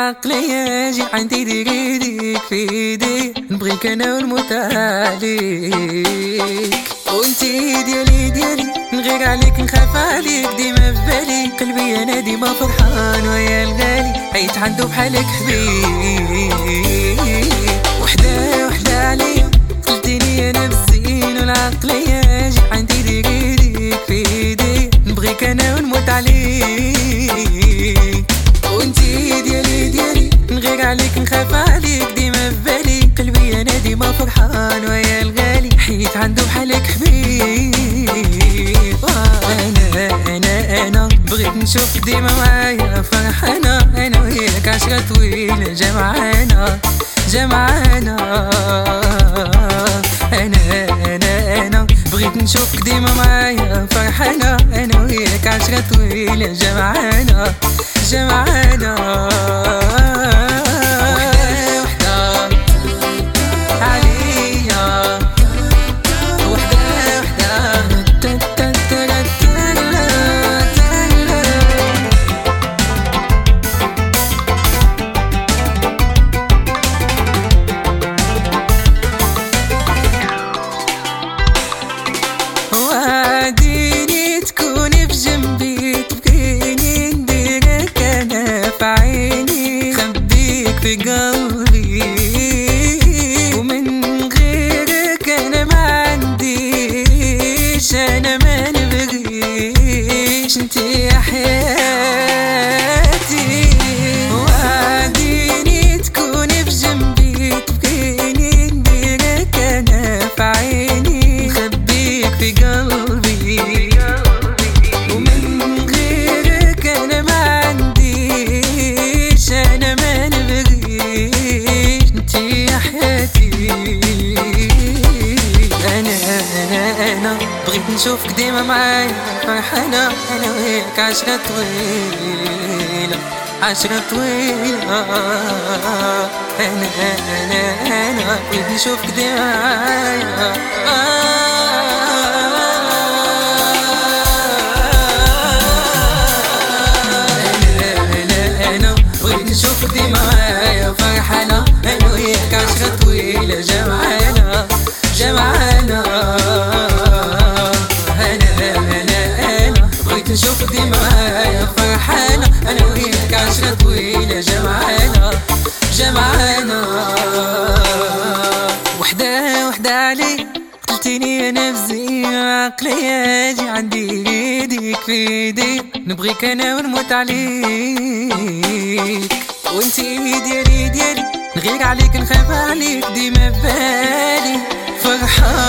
العقلية جي عندي ديك ايديك في ايدي، نبغيك انا ونموت عليك، وانتي ديالي نغير عليك نخاف عليك ديما في بالي، قلبي انا ديما فرحان ويا الغالي عيت عنده بحالك حبيب، وحدة عليا قلتيني انا بالزين والعقلية جي عندي ديك ايديك في ايدي، نبغيك انا ونموت عليك، وانتي ديالي نغير عليك نخاف عليك ديما في بالي، قلبي انا ديما فرحان ويا الغالي حيت عنده بحالك حبيب، انا بغيت نشوف ديما معايا فرحانة، انا وياك عشرة طويلة جمعانا انا بغيت نشوفك ديما معايا فرحانة، انا وياك عشرة طويلة جمعانا وحدة عليا، وعديني تكوني في جنبي، تبقيني نديرك انا في عيني، خبيك في قلبي، ومن غيرك انا ما عنديش، انا ما نبغيش انتي يا حياتي، وعديني تكوني في جنبي، تبقيني نديرك انا في عيني، خبيك في قلبي، ومن غيرك انا ما عنديش، انا ما نبغيش انتي يا حياتي، انا بغيت نشوفك ديما معايا فرحانة، انا وياك عشرة طويلة انا بغيت نشوفك ديما معايا بغيت نشوفك ديما معايا فرحانة، انا وياك عشرة طويلة جمعانا انا بغيت نشوفك ديما معايا فرحانة، انا وياك عشرة طويلة جمعانا وحدة علي قلتيني انا بزين العقلية جي عندي ايديك في ايدي، نبغيك انا ونموت عليك، وانتي ديالي نغير عليك نخاف عليك ديما في بالي فرحان